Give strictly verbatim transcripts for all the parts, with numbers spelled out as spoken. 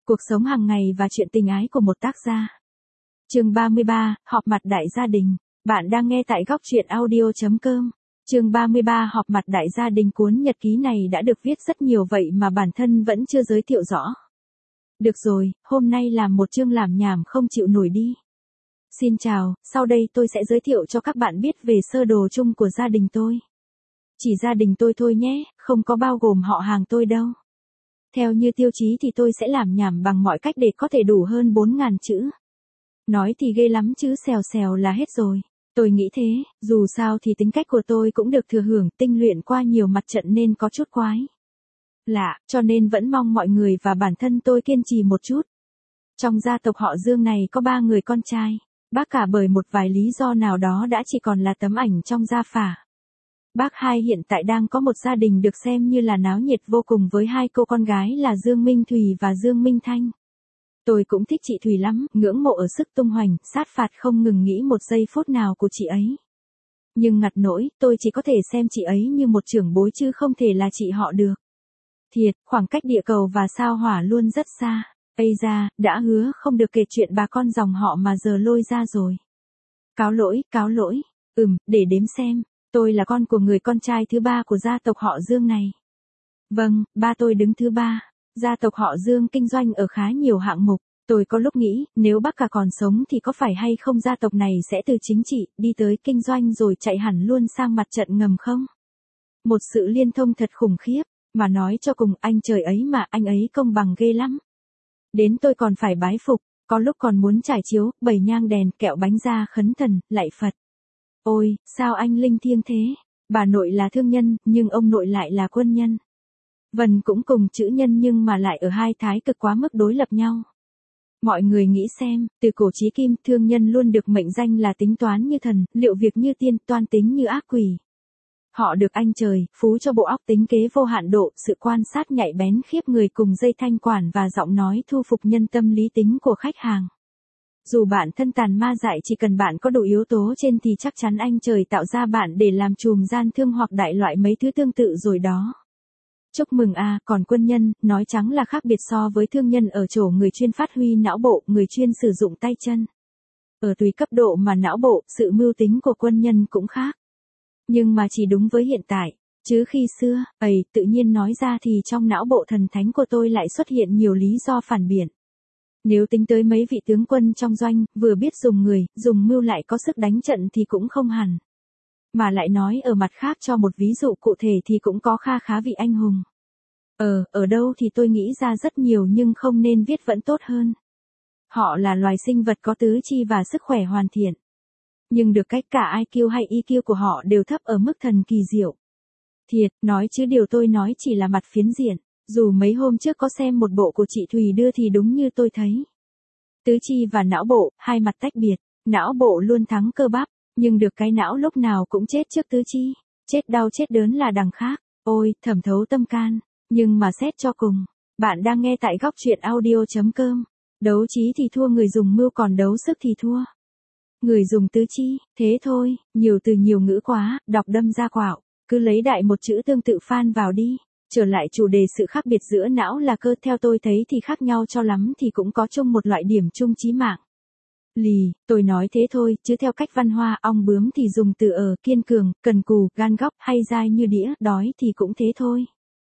Cuộc sống hàng ngày và chuyện tình ái của một tác gia. Chương ba mươi ba, họp mặt đại gia đình. Bạn đang nghe tại góc truyện audio chấm com. Chương ba mươi ba, họp mặt đại gia đình. Cuốn nhật ký này đã được viết rất nhiều vậy mà bản thân vẫn chưa giới thiệu rõ. Được rồi, hôm nay làm một chương làm nhảm không chịu nổi đi. Xin chào, sau đây tôi sẽ giới thiệu cho các bạn biết về sơ đồ chung của gia đình tôi. Chỉ gia đình tôi thôi nhé, không có bao gồm họ hàng tôi đâu. Theo như tiêu chí thì tôi sẽ làm nhảm bằng mọi cách để có thể đủ hơn bốn nghìn chữ. Nói thì ghê lắm chứ xèo xèo là hết rồi. Tôi nghĩ thế, dù sao thì tính cách của tôi cũng được thừa hưởng tinh luyện qua nhiều mặt trận nên có chút quái lạ, cho nên vẫn mong mọi người và bản thân tôi kiên trì một chút. Trong gia tộc họ Dương này có ba người con trai, bác cả bởi một vài lý do nào đó đã chỉ còn là tấm ảnh trong gia phả. Bác hai hiện tại đang có một gia đình được xem như là náo nhiệt vô cùng với hai cô con gái là Dương Minh Thùy và Dương Minh Thanh. Tôi cũng thích chị Thùy lắm, ngưỡng mộ ở sức tung hoành, sát phạt không ngừng nghỉ một giây phút nào của chị ấy. Nhưng ngặt nỗi, tôi chỉ có thể xem chị ấy như một trưởng bối chứ không thể là chị họ được. Thiệt, khoảng cách địa cầu và sao hỏa luôn rất xa. Ây da, đã hứa không được kể chuyện bà con dòng họ mà giờ lôi ra rồi. Cáo lỗi, cáo lỗi. Ừm, để đếm xem. Tôi là con của người con trai thứ ba của gia tộc họ Dương này. Vâng, ba tôi đứng thứ ba. Gia tộc họ Dương kinh doanh ở khá nhiều hạng mục. Tôi có lúc nghĩ, nếu bác cả còn sống thì có phải hay không gia tộc này sẽ từ chính trị, đi tới kinh doanh rồi chạy hẳn luôn sang mặt trận ngầm không? Một sự liên thông thật khủng khiếp, mà nói cho cùng anh trời ấy mà anh ấy công bằng ghê lắm. Đến tôi còn phải bái phục, có lúc còn muốn trải chiếu, bày nhang đèn, kẹo bánh ra khấn thần, lạy Phật. Ôi, sao anh linh thiêng thế? Bà nội là thương nhân, nhưng ông nội lại là quân nhân. Vần cũng cùng chữ nhân nhưng mà lại ở hai thái cực quá mức đối lập nhau. Mọi người nghĩ xem, từ cổ chí kim, thương nhân luôn được mệnh danh là tính toán như thần, liệu việc như tiên, toan tính như ác quỷ. Họ được anh trời, phú cho bộ óc tính kế vô hạn độ, sự quan sát nhạy bén khiếp người cùng dây thanh quản và giọng nói thu phục nhân tâm lý tính của khách hàng. Dù bạn thân tàn ma dại, chỉ cần bạn có đủ yếu tố trên thì chắc chắn anh trời tạo ra bạn để làm chùm gian thương hoặc đại loại mấy thứ tương tự rồi đó. Chúc mừng a, à, còn quân nhân, nói trắng là khác biệt so với thương nhân ở chỗ người chuyên phát huy não bộ, người chuyên sử dụng tay chân. Ở tùy cấp độ mà não bộ, sự mưu tính của quân nhân cũng khác. Nhưng mà chỉ đúng với hiện tại, chứ khi xưa, ấy, tự nhiên nói ra thì trong não bộ thần thánh của tôi lại xuất hiện nhiều lý do phản biện. Nếu tính tới mấy vị tướng quân trong doanh, vừa biết dùng người, dùng mưu lại có sức đánh trận thì cũng không hẳn. Mà lại nói ở mặt khác cho một ví dụ cụ thể thì cũng có kha khá vị anh hùng. Ờ, ở đâu thì tôi nghĩ ra rất nhiều nhưng không nên viết vẫn tốt hơn. Họ là loài sinh vật có tứ chi và sức khỏe hoàn thiện. Nhưng được cách cả i kiu hay i kiu của họ đều thấp ở mức thần kỳ diệu. Thiệt, nói chứ điều tôi nói chỉ là mặt phiến diện. Dù mấy hôm trước có xem một bộ của chị Thùy đưa thì đúng như tôi thấy. Tứ chi và não bộ, hai mặt tách biệt, não bộ luôn thắng cơ bắp, nhưng được cái não lúc nào cũng chết trước tứ chi, chết đau chết đớn là đằng khác, ôi, thẩm thấu tâm can, nhưng mà xét cho cùng, bạn đang nghe tại góc truyện audio chấm com, đấu trí thì thua người dùng mưu còn đấu sức thì thua. Người dùng tứ chi, thế thôi, nhiều từ nhiều ngữ quá, đọc đâm ra quạo, cứ lấy đại một chữ tương tự phan vào đi. Trở lại chủ đề sự khác biệt giữa não là cơ, theo tôi thấy thì khác nhau cho lắm thì cũng có chung một loại điểm chung chí mạng. Lì, tôi nói thế thôi, chứ theo cách văn hoa ong bướm thì dùng từ ở, kiên cường, cần cù, gan góc hay dai như đĩa, đói thì cũng thế thôi.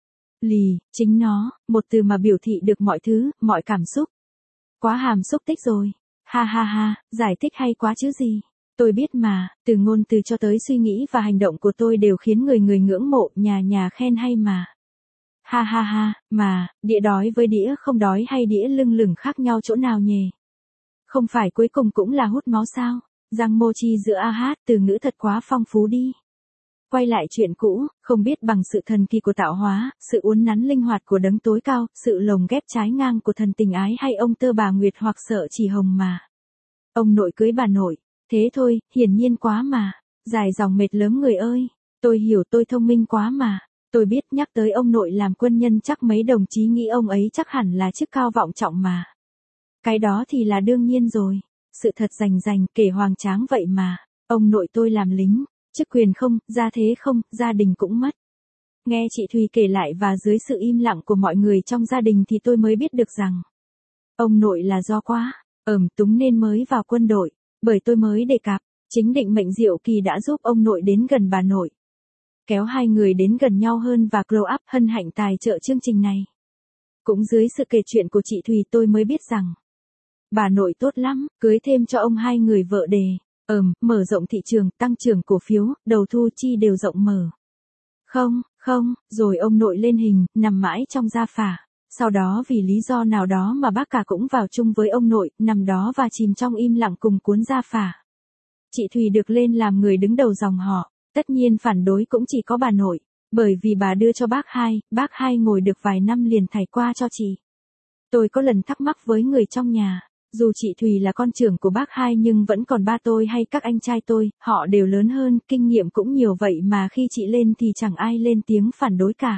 Lì, chính nó, một từ mà biểu thị được mọi thứ, mọi cảm xúc. Quá hàm xúc tích rồi. Ha ha ha, giải thích hay quá chứ gì. Tôi biết mà, từ ngôn từ cho tới suy nghĩ và hành động của tôi đều khiến người người ngưỡng mộ, nhà nhà khen hay mà. Ha ha ha, mà, đĩa đói với đĩa không đói hay đĩa lưng lửng khác nhau chỗ nào nhỉ? Không phải cuối cùng cũng là hút máu sao? Răng mochi giữa a hát, từ ngữ thật quá phong phú đi. Quay lại chuyện cũ, không biết bằng sự thần kỳ của tạo hóa, sự uốn nắn linh hoạt của đấng tối cao, sự lồng ghép trái ngang của thần tình ái hay ông tơ bà Nguyệt hoặc sợ chỉ hồng mà. Ông nội cưới bà nội, thế thôi, hiển nhiên quá mà. Dài dòng mệt lớn người ơi, tôi hiểu tôi thông minh quá mà. Tôi biết nhắc tới ông nội làm quân nhân chắc mấy đồng chí nghĩ ông ấy chắc hẳn là chức cao vọng trọng mà. Cái đó thì là đương nhiên rồi. Sự thật rành rành kể hoang tráng vậy mà. Ông nội tôi làm lính, chức quyền không, gia thế không, gia đình cũng mất. Nghe chị Thùy kể lại và dưới sự im lặng của mọi người trong gia đình thì tôi mới biết được rằng Ông nội là do quá, ẩm túng nên mới vào quân đội, bởi tôi mới đề cập, chính định mệnh Diệu Kỳ đã giúp ông nội đến gần bà nội. Kéo hai người đến gần nhau hơn và grow up hân hạnh tài trợ chương trình này. Cũng dưới sự kể chuyện của chị Thùy tôi mới biết rằng, bà nội tốt lắm, cưới thêm cho ông hai người vợ đề, ờm, mở rộng thị trường, tăng trưởng cổ phiếu, đầu thu chi đều rộng mở. Không, không, rồi ông nội lên hình, nằm mãi trong gia phả. Sau đó vì lý do nào đó mà bác cả cũng vào chung với ông nội, nằm đó và chìm trong im lặng cùng cuốn gia phả. Chị Thùy được lên làm người đứng đầu dòng họ, tất nhiên phản đối cũng chỉ có bà nội, bởi vì bà đưa cho bác hai, bác hai ngồi được vài năm liền thảy qua cho chị. Tôi có lần thắc mắc với người trong nhà, dù chị Thùy là con trưởng của bác hai nhưng vẫn còn ba tôi hay các anh trai tôi, họ đều lớn hơn, kinh nghiệm cũng nhiều vậy mà khi chị lên thì chẳng ai lên tiếng phản đối cả.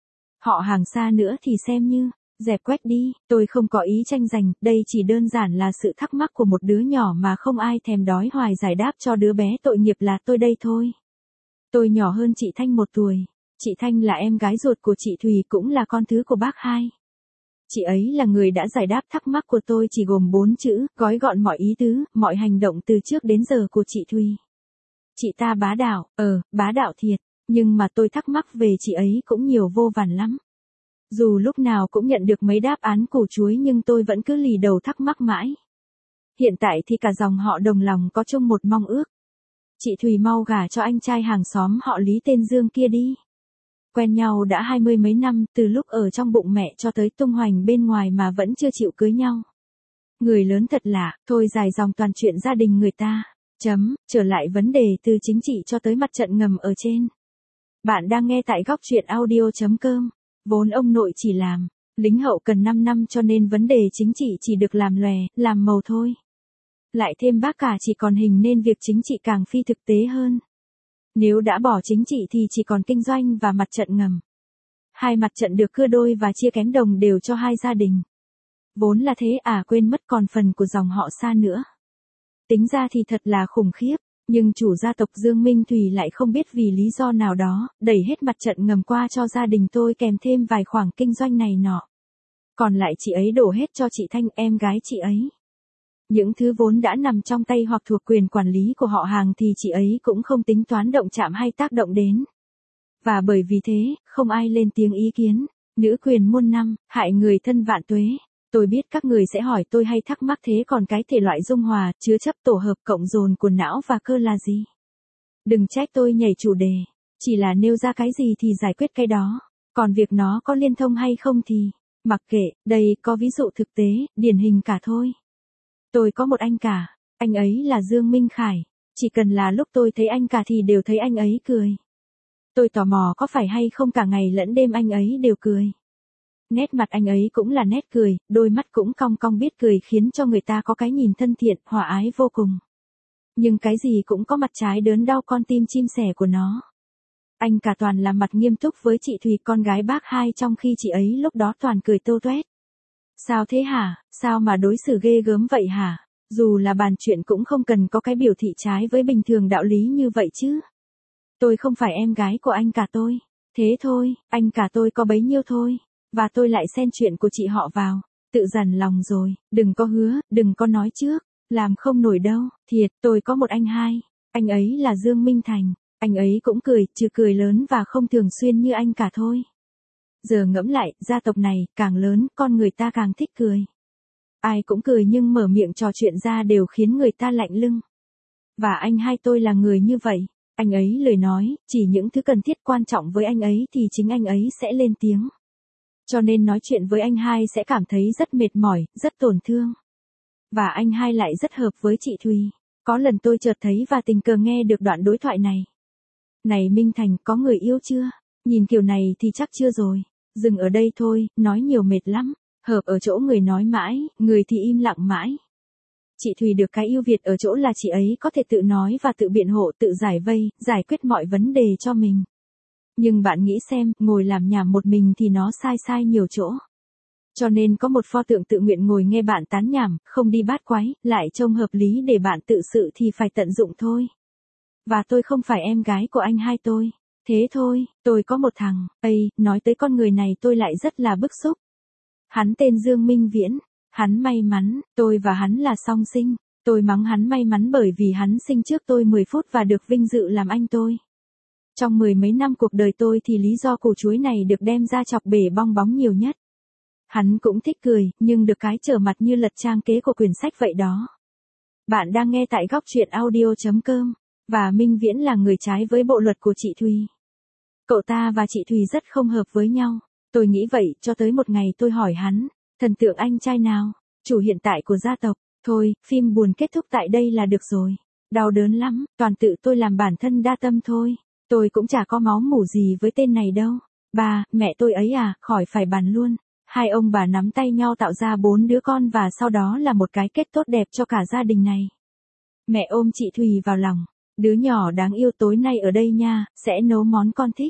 Họ hàng xa nữa thì xem như, dẹp quét đi, tôi không có ý tranh giành, đây chỉ đơn giản là sự thắc mắc của một đứa nhỏ mà không ai thèm đói hoài giải đáp cho đứa bé tội nghiệp là tôi đây thôi. Tôi nhỏ hơn chị Thanh một tuổi, chị Thanh là em gái ruột của chị Thùy cũng là con thứ của bác hai. Chị ấy là người đã giải đáp thắc mắc của tôi chỉ gồm bốn chữ, gói gọn mọi ý tứ, mọi hành động từ trước đến giờ của chị Thùy. Chị ta bá đạo, ờ, bá đạo thiệt, nhưng mà tôi thắc mắc về chị ấy cũng nhiều vô vàn lắm. Dù lúc nào cũng nhận được mấy đáp án củ chuối nhưng tôi vẫn cứ lì đầu thắc mắc mãi. Hiện tại thì cả dòng họ đồng lòng có chung một mong ước. Chị Thùy mau gả cho anh trai hàng xóm họ Lý tên Dương kia đi. Quen nhau đã hai mươi mấy năm, từ lúc ở trong bụng mẹ cho tới tung hoành bên ngoài mà vẫn chưa chịu cưới nhau. Người lớn thật lạ, thôi dài dòng toàn chuyện gia đình người ta. Chấm, trở lại vấn đề từ chính trị cho tới mặt trận ngầm ở trên. Bạn đang nghe tại góc truyện audio chấm com. Vốn ông nội chỉ làm lính hậu cần năm năm cho nên vấn đề chính trị chỉ được làm lòe, làm màu thôi. Lại thêm bác cả chỉ còn hình nên việc chính trị càng phi thực tế hơn. Nếu đã bỏ chính trị thì chỉ còn kinh doanh và mặt trận ngầm. Hai mặt trận được cưa đôi và chia kén đồng đều cho hai gia đình. Vốn là thế à, quên mất còn phần của dòng họ xa nữa. Tính ra thì thật là khủng khiếp, nhưng chủ gia tộc Dương Minh Thùy lại không biết vì lý do nào đó, đẩy hết mặt trận ngầm qua cho gia đình tôi kèm thêm vài khoản kinh doanh này nọ. Còn lại chị ấy đổ hết cho chị Thanh, em gái chị ấy. Những thứ vốn đã nằm trong tay hoặc thuộc quyền quản lý của họ hàng thì chị ấy cũng không tính toán động chạm hay tác động đến. Và bởi vì thế, không ai lên tiếng ý kiến, nữ quyền muôn năm, hại người thân vạn tuế. Tôi biết các người sẽ hỏi tôi hay thắc mắc thế còn cái thể loại dung hòa, chứa chấp tổ hợp cộng dồn của não và cơ là gì? Đừng trách tôi nhảy chủ đề, chỉ là nêu ra cái gì thì giải quyết cái đó, còn việc nó có liên thông hay không thì, mặc kệ, đây có ví dụ thực tế, điển hình cả thôi. Tôi có một anh cả, anh ấy là Dương Minh Khải, chỉ cần là lúc tôi thấy anh cả thì đều thấy anh ấy cười. Tôi tò mò có phải hay không cả ngày lẫn đêm anh ấy đều cười. Nét mặt anh ấy cũng là nét cười, đôi mắt cũng cong cong biết cười khiến cho người ta có cái nhìn thân thiện, hòa ái vô cùng. Nhưng cái gì cũng có mặt trái đớn đau con tim chim sẻ của nó. Anh cả toàn là mặt nghiêm túc với chị Thùy con gái bác hai trong khi chị ấy lúc đó toàn cười tâu tuét. Sao thế hả, sao mà đối xử ghê gớm vậy hả, dù là bàn chuyện cũng không cần có cái biểu thị trái với bình thường đạo lý như vậy chứ. Tôi không phải em gái của anh cả tôi, thế thôi, anh cả tôi có bấy nhiêu thôi. Và tôi lại xen chuyện của chị họ vào, tự dằn lòng rồi, đừng có hứa, đừng có nói trước, làm không nổi đâu, thiệt, tôi có một anh hai, anh ấy là Dương Minh Thành, anh ấy cũng cười, trừ cười lớn và không thường xuyên như anh cả thôi. Giờ ngẫm lại, gia tộc này, càng lớn, con người ta càng thích cười. Ai cũng cười nhưng mở miệng trò chuyện ra đều khiến người ta lạnh lưng. Và anh hai tôi là người như vậy, anh ấy lời nói, chỉ những thứ cần thiết quan trọng với anh ấy thì chính anh ấy sẽ lên tiếng. Cho nên nói chuyện với anh hai sẽ cảm thấy rất mệt mỏi, rất tổn thương. Và anh hai lại rất hợp với chị Thùy. Có lần tôi chợt thấy và tình cờ nghe được đoạn đối thoại này. Này Minh Thành, có người yêu chưa? Nhìn kiểu này thì chắc chưa rồi. Dừng ở đây thôi, nói nhiều mệt lắm. Hợp ở chỗ người nói mãi, người thì im lặng mãi. Chị Thùy được cái ưu việt ở chỗ là chị ấy có thể tự nói và tự biện hộ, tự giải vây, giải quyết mọi vấn đề cho mình. Nhưng bạn nghĩ xem, ngồi làm nhảm một mình thì nó sai sai nhiều chỗ. Cho nên có một pho tượng tự nguyện ngồi nghe bạn tán nhảm, không đi bát quái, lại trông hợp lý để bạn tự sự thì phải tận dụng thôi. Và tôi không phải em gái của anh hai tôi. Thế thôi, tôi có một thằng, ây, nói tới con người này tôi lại rất là bức xúc. Hắn tên Dương Minh Viễn, Hắn may mắn, tôi và hắn là song sinh. Tôi mắng hắn may mắn bởi vì hắn sinh trước tôi mười phút và được vinh dự làm anh tôi. Trong mười mấy năm cuộc đời tôi thì lý do củ chuối này được đem ra chọc bể bong bóng nhiều nhất. Hắn cũng thích cười, nhưng được cái trở mặt như lật trang kế của quyển sách vậy đó. Bạn đang nghe tại góc truyện audio chấm com, và Minh Viễn là người trái với bộ luật của chị Thùy. Cậu ta và chị Thùy rất không hợp với nhau. Tôi nghĩ vậy cho tới một ngày tôi hỏi hắn, thần tượng anh trai nào, chủ hiện tại của gia tộc. Thôi, phim buồn kết thúc tại đây là được rồi. Đau đớn lắm, toàn tự tôi làm bản thân đa tâm thôi. Tôi cũng chả có máu mủ gì với tên này đâu. Ba, mẹ tôi ấy à, khỏi phải bàn luôn. Hai ông bà nắm tay nhau tạo ra bốn đứa con và sau đó là một cái kết tốt đẹp cho cả gia đình này. Mẹ ôm chị Thùy vào lòng. Đứa nhỏ đáng yêu tối nay ở đây nha, sẽ nấu món con thích.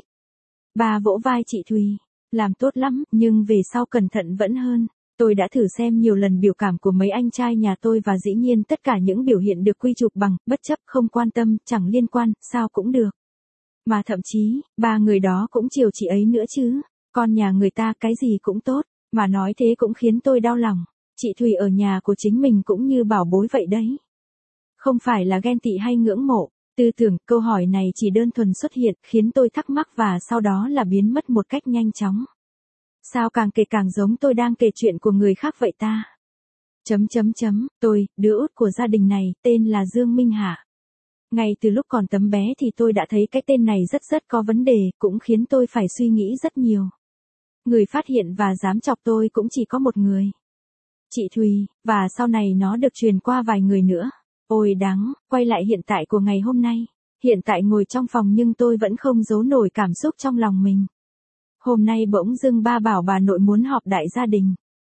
Ba vỗ vai chị Thùy. Làm tốt lắm, nhưng về sau cẩn thận vẫn hơn. Tôi đã thử xem nhiều lần biểu cảm của mấy anh trai nhà tôi và dĩ nhiên tất cả những biểu hiện được quy chụp bằng, bất chấp, không quan tâm, chẳng liên quan, sao cũng được. Mà thậm chí, ba người đó cũng chiều chị ấy nữa chứ. Con nhà người ta cái gì cũng tốt, mà nói thế cũng khiến tôi đau lòng. Chị Thùy ở nhà của chính mình cũng như bảo bối vậy đấy. Không phải là ghen tị hay ngưỡng mộ, tư tưởng, câu hỏi này chỉ đơn thuần xuất hiện, khiến tôi thắc mắc và sau đó là biến mất một cách nhanh chóng. Sao càng kể càng giống tôi đang kể chuyện của người khác vậy ta? Chấm chấm chấm, tôi, đứa út của gia đình này, tên là Dương Minh Hạ. Ngay từ lúc còn tấm bé thì tôi đã thấy cái tên này rất rất có vấn đề, cũng khiến tôi phải suy nghĩ rất nhiều. Người phát hiện và dám chọc tôi cũng chỉ có một người. Chị Thùy, và sau này nó được truyền qua vài người nữa. Ôi đáng, quay lại hiện tại của ngày hôm nay. Hiện tại ngồi trong phòng nhưng tôi vẫn không giấu nổi cảm xúc trong lòng mình. Hôm nay bỗng dưng ba bảo bà nội muốn họp đại gia đình.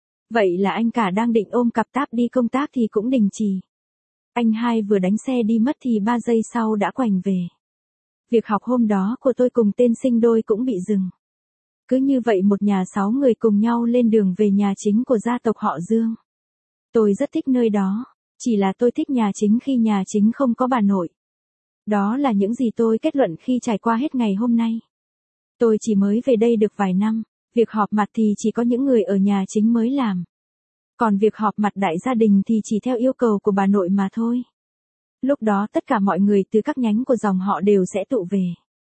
Vậy là anh cả đang định ôm cặp táp đi công tác thì cũng đình chỉ. Anh hai vừa đánh xe đi mất thì ba giây sau đã quành về. Việc học hôm đó của tôi cùng tên sinh đôi cũng bị dừng. Cứ như vậy một nhà sáu người cùng nhau lên đường về nhà chính của gia tộc họ Dương. Tôi rất thích nơi đó, chỉ là tôi thích nhà chính khi nhà chính không có bà nội. Đó là những gì tôi kết luận khi trải qua hết ngày hôm nay. Tôi chỉ mới về đây được vài năm, việc họp mặt thì chỉ có những người ở nhà chính mới làm. Còn việc họp mặt đại gia đình thì chỉ theo yêu cầu của bà nội mà thôi. Lúc đó tất cả mọi người từ các nhánh của dòng họ đều sẽ tụ về.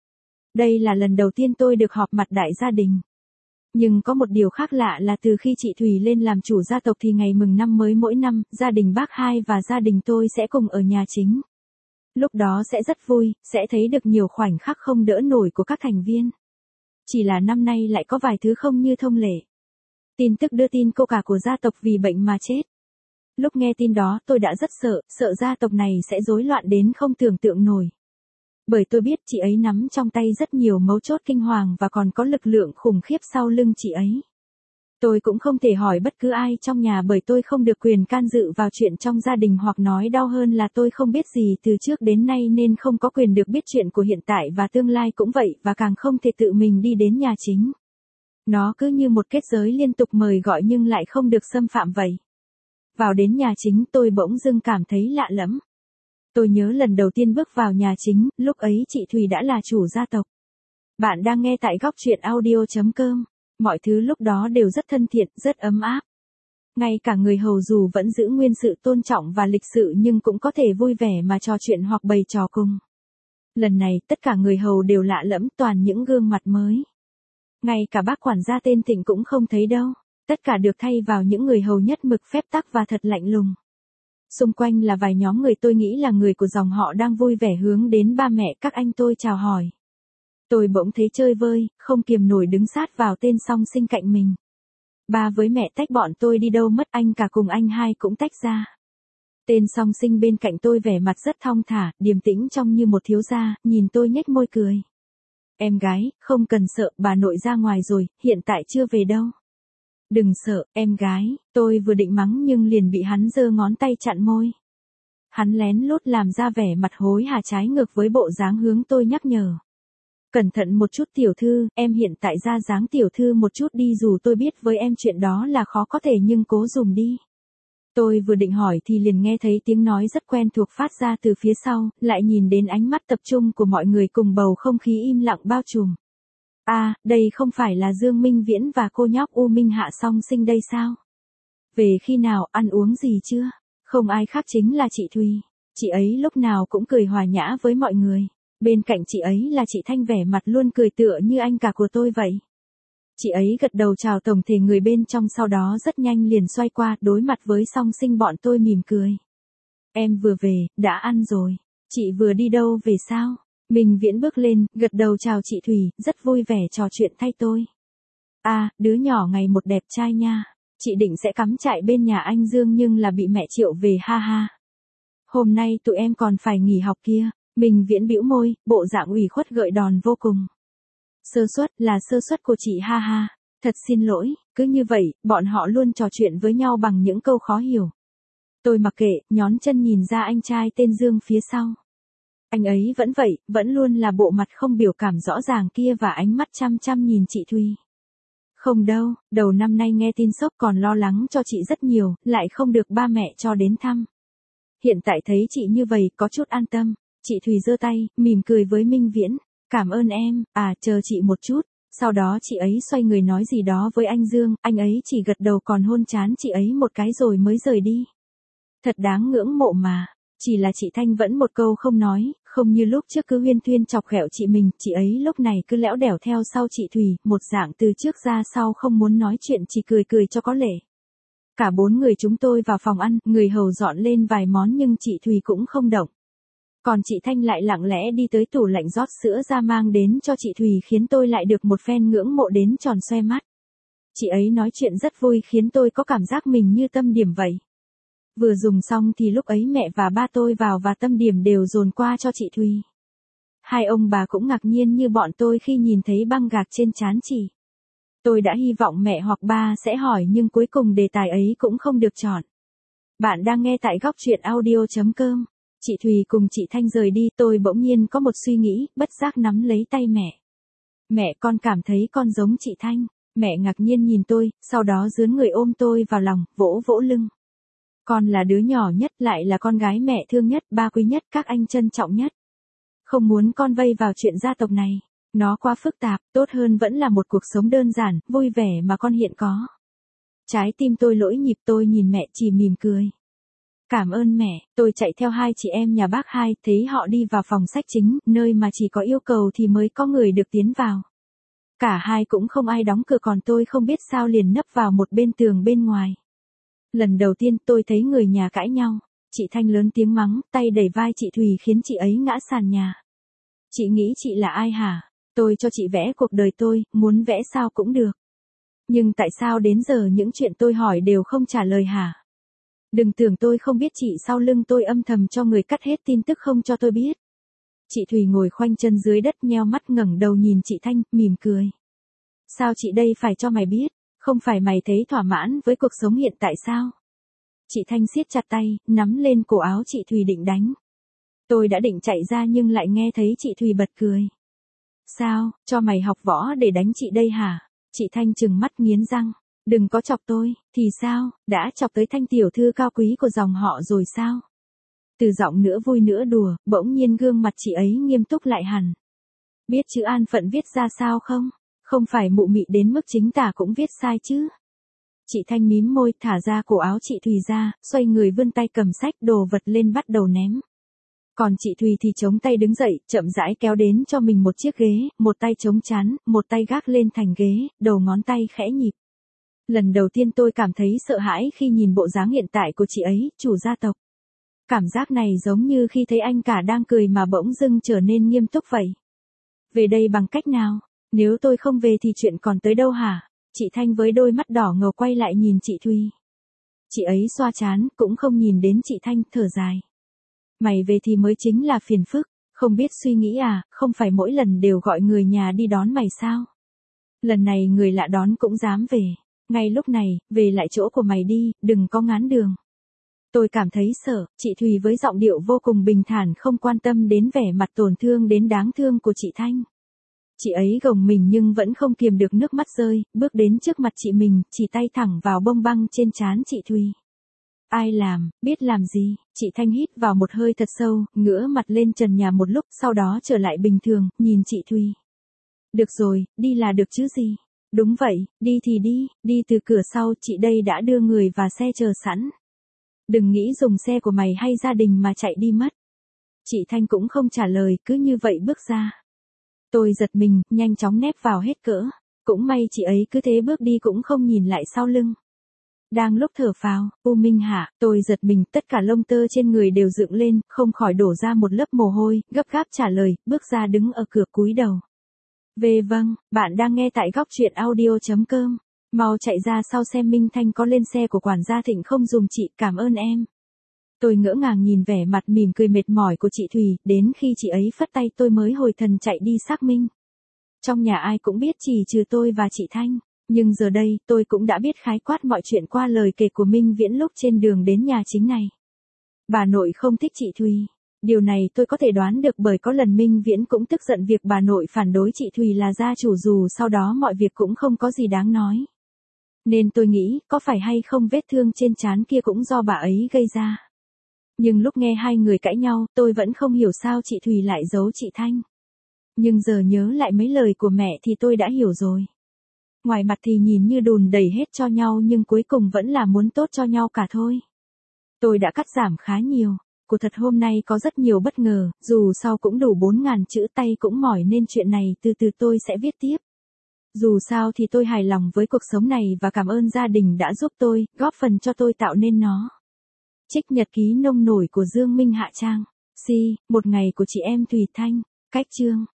Đây là lần đầu tiên tôi được họp mặt đại gia đình. Nhưng có một điều khác lạ là từ khi chị Thùy lên làm chủ gia tộc thì ngày mừng năm mới mỗi năm, gia đình bác hai và gia đình tôi sẽ cùng ở nhà chính. Lúc đó sẽ rất vui, sẽ thấy được nhiều khoảnh khắc không đỡ nổi của các thành viên. Chỉ là năm nay lại có vài thứ không như thông lệ. Tin tức đưa tin cô cả của gia tộc vì bệnh mà chết. Lúc nghe tin đó tôi đã rất sợ, sợ gia tộc này sẽ rối loạn đến không tưởng tượng nổi. Bởi tôi biết chị ấy nắm trong tay rất nhiều mấu chốt kinh hoàng và còn có lực lượng khủng khiếp sau lưng chị ấy. Tôi cũng không thể hỏi bất cứ ai trong nhà bởi tôi không được quyền can dự vào chuyện trong gia đình hoặc nói đau hơn là tôi không biết gì từ trước đến nay nên không có quyền được biết chuyện của hiện tại và tương lai cũng vậy và càng không thể tự mình đi đến nhà chính. Nó cứ như một kết giới liên tục mời gọi nhưng lại không được xâm phạm vậy. Vào đến nhà chính tôi bỗng dưng cảm thấy lạ lẫm. Tôi nhớ lần đầu tiên bước vào nhà chính, lúc ấy chị Thùy đã là chủ gia tộc. Bạn đang nghe tại góc truyện audio chấm com. Mọi thứ lúc đó đều rất thân thiện, rất ấm áp. Ngay cả người hầu dù vẫn giữ nguyên sự tôn trọng và lịch sự nhưng cũng có thể vui vẻ mà trò chuyện hoặc bày trò cùng. Lần này tất cả người hầu đều lạ lẫm, toàn những gương mặt mới. Ngay cả bác quản gia tên Thịnh cũng không thấy đâu. Tất cả được thay vào những người hầu nhất mực phép tắc và thật lạnh lùng. Xung quanh là vài nhóm người tôi nghĩ là người của dòng họ đang vui vẻ hướng đến ba mẹ các anh tôi chào hỏi. Tôi bỗng thấy chơi vơi, không kiềm nổi đứng sát vào tên song sinh cạnh mình. Ba với mẹ tách bọn tôi đi đâu mất, anh cả cùng anh hai cũng tách ra. Tên song sinh bên cạnh tôi vẻ mặt rất thong thả, điềm tĩnh trông như một thiếu gia, nhìn tôi nhếch môi cười. Em gái, không cần sợ, bà nội ra ngoài rồi, hiện tại chưa về đâu. Đừng sợ, em gái, tôi vừa định mắng nhưng liền bị hắn giơ ngón tay chặn môi. Hắn lén lút làm ra vẻ mặt hối hả trái ngược với bộ dáng hướng tôi nhắc nhở. Cẩn thận một chút tiểu thư, em hiện tại ra dáng tiểu thư một chút đi dù tôi biết với em chuyện đó là khó có thể nhưng cố dùm đi. Tôi vừa định hỏi thì liền nghe thấy tiếng nói rất quen thuộc phát ra từ phía sau, lại nhìn đến ánh mắt tập trung của mọi người cùng bầu không khí im lặng bao trùm. À, đây không phải là Dương Minh Viễn và cô nhóc U Minh Hạ song sinh đây sao? Về khi nào, ăn uống gì chưa? Không ai khác chính là chị Thùy. Chị ấy lúc nào cũng cười hòa nhã với mọi người. Bên cạnh chị ấy là chị Thanh vẻ mặt luôn cười tựa như anh cả của tôi vậy. Chị ấy gật đầu chào tổng thể người bên trong sau đó rất nhanh liền xoay qua đối mặt với song sinh bọn tôi mỉm cười. Em vừa về, đã ăn rồi. Chị vừa đi đâu về sao? Minh Viễn bước lên, gật đầu chào chị Thùy, rất vui vẻ trò chuyện thay tôi. À, đứa nhỏ ngày một đẹp trai nha. Chị định sẽ cắm trại bên nhà anh Dương nhưng là bị mẹ triệu về ha ha. Hôm nay tụi em còn phải nghỉ học kia. Minh Viễn bĩu môi, bộ dạng ủy khuất gợi đòn vô cùng. Sơ suất là sơ suất của chị ha ha. Thật xin lỗi, cứ như vậy, bọn họ luôn trò chuyện với nhau bằng những câu khó hiểu. Tôi mặc kệ, nhón chân nhìn ra anh trai tên Dương phía sau. Anh ấy vẫn vậy, vẫn luôn là bộ mặt không biểu cảm rõ ràng kia và ánh mắt chăm chăm nhìn chị Thùy. Không đâu, đầu năm nay nghe tin sốc còn lo lắng cho chị rất nhiều, lại không được ba mẹ cho đến thăm. Hiện tại thấy chị như vậy có chút an tâm. Chị Thùy giơ tay, mỉm cười với Minh Viễn. Cảm ơn em, à chờ chị một chút. Sau đó chị ấy xoay người nói gì đó với anh Dương, anh ấy chỉ gật đầu còn hôn trán chị ấy một cái rồi mới rời đi. Thật đáng ngưỡng mộ mà. Chỉ là chị Thanh vẫn một câu không nói, không như lúc trước cứ huyên thuyên chọc ghẹo chị mình, chị ấy lúc này cứ lẽo đẻo theo sau chị Thùy, một dạng từ trước ra sau không muốn nói chuyện chỉ cười cười cho có lệ. Cả bốn người chúng tôi vào phòng ăn, người hầu dọn lên vài món nhưng chị Thùy cũng không động. Còn chị Thanh lại lặng lẽ đi tới tủ lạnh rót sữa ra mang đến cho chị Thùy khiến tôi lại được một phen ngưỡng mộ đến tròn xoe mắt. Chị ấy nói chuyện rất vui khiến tôi có cảm giác mình như tâm điểm vậy. Vừa dùng xong thì lúc ấy mẹ và ba tôi vào và tâm điểm đều dồn qua cho chị Thùy. Hai ông bà cũng ngạc nhiên như bọn tôi khi nhìn thấy băng gạc trên trán chị. Tôi đã hy vọng mẹ hoặc ba sẽ hỏi nhưng cuối cùng đề tài ấy cũng không được chọn. Bạn đang nghe tại góc truyện audio chấm com. Chị Thùy cùng chị Thanh rời đi, tôi bỗng nhiên có một suy nghĩ, bất giác nắm lấy tay mẹ. Mẹ, con cảm thấy con giống chị Thanh. Mẹ ngạc nhiên nhìn tôi, sau đó dướn người ôm tôi vào lòng, vỗ vỗ lưng. Con là đứa nhỏ nhất, lại là con gái mẹ thương nhất, ba quý nhất, các anh trân trọng nhất. Không muốn con vây vào chuyện gia tộc này. Nó quá phức tạp, tốt hơn vẫn là một cuộc sống đơn giản, vui vẻ mà con hiện có. Trái tim tôi lỗi nhịp, tôi nhìn mẹ chỉ mỉm cười. Cảm ơn mẹ, tôi chạy theo hai chị em nhà bác hai, thấy họ đi vào phòng sách chính, nơi mà chỉ có yêu cầu thì mới có người được tiến vào. Cả hai cũng không ai đóng cửa còn tôi không biết sao liền nấp vào một bên tường bên ngoài. Lần đầu tiên tôi thấy người nhà cãi nhau, chị Thanh lớn tiếng mắng, tay đẩy vai chị Thùy khiến chị ấy ngã sàn nhà. Chị nghĩ chị là ai hả? Tôi cho chị vẽ cuộc đời tôi, muốn vẽ sao cũng được. Nhưng tại sao đến giờ những chuyện tôi hỏi đều không trả lời hả? Đừng tưởng tôi không biết chị sau lưng tôi âm thầm cho người cắt hết tin tức không cho tôi biết. Chị Thùy ngồi khoanh chân dưới đất nheo mắt ngẩng đầu nhìn chị Thanh, mỉm cười. Sao chị đây phải cho mày biết, không phải mày thấy thỏa mãn với cuộc sống hiện tại sao? Chị Thanh siết chặt tay, nắm lên cổ áo chị Thùy định đánh. Tôi đã định chạy ra nhưng lại nghe thấy chị Thùy bật cười. Sao, cho mày học võ để đánh chị đây hả? Chị Thanh trừng mắt nghiến răng. Đừng có chọc tôi, thì sao, đã chọc tới Thanh tiểu thư cao quý của dòng họ rồi sao? Từ giọng nửa vui nửa đùa, bỗng nhiên gương mặt chị ấy nghiêm túc lại hẳn. Biết chữ an phận viết ra sao không? Không phải mụ mị đến mức chính tả cũng viết sai chứ. Chị Thanh mím môi, thả ra cổ áo chị Thùy ra, xoay người vươn tay cầm sách đồ vật lên bắt đầu ném. Còn chị Thùy thì chống tay đứng dậy, chậm rãi kéo đến cho mình một chiếc ghế, một tay chống chán, một tay gác lên thành ghế, đầu ngón tay khẽ nhịp. Lần đầu tiên tôi cảm thấy sợ hãi khi nhìn bộ dáng hiện tại của chị ấy, chủ gia tộc. Cảm giác này giống như khi thấy anh cả đang cười mà bỗng dưng trở nên nghiêm túc vậy. Về đây bằng cách nào? Nếu tôi không về thì chuyện còn tới đâu hả? Chị Thanh với đôi mắt đỏ ngầu quay lại nhìn chị Thùy. Chị ấy xoa trán, cũng không nhìn đến chị Thanh, thở dài. Mày về thì mới chính là phiền phức, không biết suy nghĩ à, không phải mỗi lần đều gọi người nhà đi đón mày sao? Lần này người lạ đón cũng dám về. Ngay lúc này, về lại chỗ của mày đi, đừng có ngán đường. Tôi cảm thấy sợ, chị Thùy với giọng điệu vô cùng bình thản không quan tâm đến vẻ mặt tổn thương đến đáng thương của chị Thanh. Chị ấy gồng mình nhưng vẫn không kiềm được nước mắt rơi, bước đến trước mặt chị mình, chỉ tay thẳng vào bông băng trên trán chị Thùy. Ai làm, biết làm gì, chị Thanh hít vào một hơi thật sâu, ngửa mặt lên trần nhà một lúc, sau đó trở lại bình thường, nhìn chị Thùy. Được rồi, đi là được chứ gì. Đúng vậy, đi thì đi, đi từ cửa sau, chị đây đã đưa người và xe chờ sẵn. Đừng nghĩ dùng xe của mày hay gia đình mà chạy đi mất. Chị Thanh cũng không trả lời, cứ như vậy bước ra. Tôi giật mình, nhanh chóng nép vào hết cỡ. Cũng may chị ấy cứ thế bước đi cũng không nhìn lại sau lưng. Đang lúc thở phào, U Minh hả, tôi giật mình, tất cả lông tơ trên người đều dựng lên, không khỏi đổ ra một lớp mồ hôi, gấp gáp trả lời, bước ra đứng ở cửa cúi đầu. Về vâng, bạn đang nghe tại góc truyện audio.com. Mau chạy ra sau xem Minh Thanh có lên xe của quản gia Thịnh không dùm chị, cảm ơn em. Tôi ngỡ ngàng nhìn vẻ mặt mỉm cười mệt mỏi của chị Thùy, đến khi chị ấy phất tay tôi mới hồi thần chạy đi xác minh. Trong nhà ai cũng biết chỉ trừ tôi và chị Thanh, nhưng giờ đây tôi cũng đã biết khái quát mọi chuyện qua lời kể của Minh Viễn lúc trên đường đến nhà chính này. Bà nội không thích chị Thùy. Điều này tôi có thể đoán được bởi có lần Minh Viễn cũng tức giận việc bà nội phản đối chị Thùy là gia chủ dù sau đó mọi việc cũng không có gì đáng nói. Nên tôi nghĩ có phải hay không vết thương trên trán kia cũng do bà ấy gây ra. Nhưng lúc nghe hai người cãi nhau tôi vẫn không hiểu sao chị Thùy lại giấu chị Thanh. Nhưng giờ nhớ lại mấy lời của mẹ thì tôi đã hiểu rồi. Ngoài mặt thì nhìn như đùn đẩy hết cho nhau nhưng cuối cùng vẫn là muốn tốt cho nhau cả thôi. Tôi đã cắt giảm khá nhiều. Của thật hôm nay có rất nhiều bất ngờ, dù sau cũng đủ bốn ngàn chữ tay cũng mỏi nên chuyện này từ từ tôi sẽ viết tiếp. Dù sao thì tôi hài lòng với cuộc sống này và cảm ơn gia đình đã giúp tôi, góp phần cho tôi tạo nên nó. Trích nhật ký nông nổi của Dương Minh Hạ Trang. Si, một ngày của chị em Thùy Thanh. Cách chương.